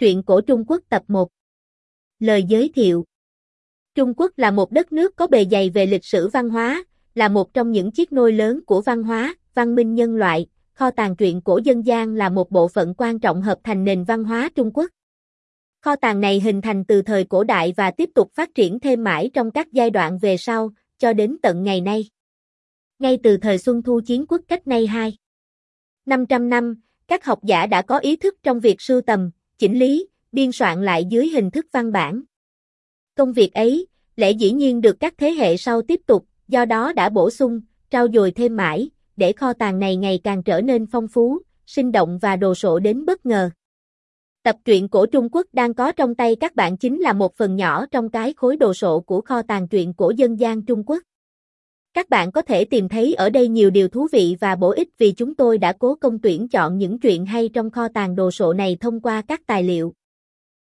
Truyện cổ Trung Quốc tập 1. Lời giới thiệu. Trung Quốc là một đất nước có bề dày về lịch sử văn hóa, là một trong những chiếc nôi lớn của văn hóa, văn minh nhân loại. Kho tàng truyện cổ dân gian là một bộ phận quan trọng hợp thành nền văn hóa Trung Quốc. Kho tàng này hình thành từ thời cổ đại và tiếp tục phát triển thêm mãi trong các giai đoạn về sau, cho đến tận ngày nay. Ngay từ thời Xuân Thu Chiến Quốc cách nay 500 năm, các học giả đã có ý thức trong việc sưu tầm, chỉnh lý, biên soạn lại dưới hình thức văn bản. Công việc ấy, lẽ dĩ nhiên được các thế hệ sau tiếp tục, do đó đã bổ sung, trau dồi thêm mãi, để kho tàng này ngày càng trở nên phong phú, sinh động và đồ sộ đến bất ngờ. Tập truyện cổ Trung Quốc đang có trong tay các bạn chính là một phần nhỏ trong cái khối đồ sộ của kho tàng truyện cổ dân gian Trung Quốc. Các bạn có thể tìm thấy ở đây nhiều điều thú vị và bổ ích vì chúng tôi đã cố công tuyển chọn những truyện hay trong kho tàng đồ sộ này thông qua các tài liệu,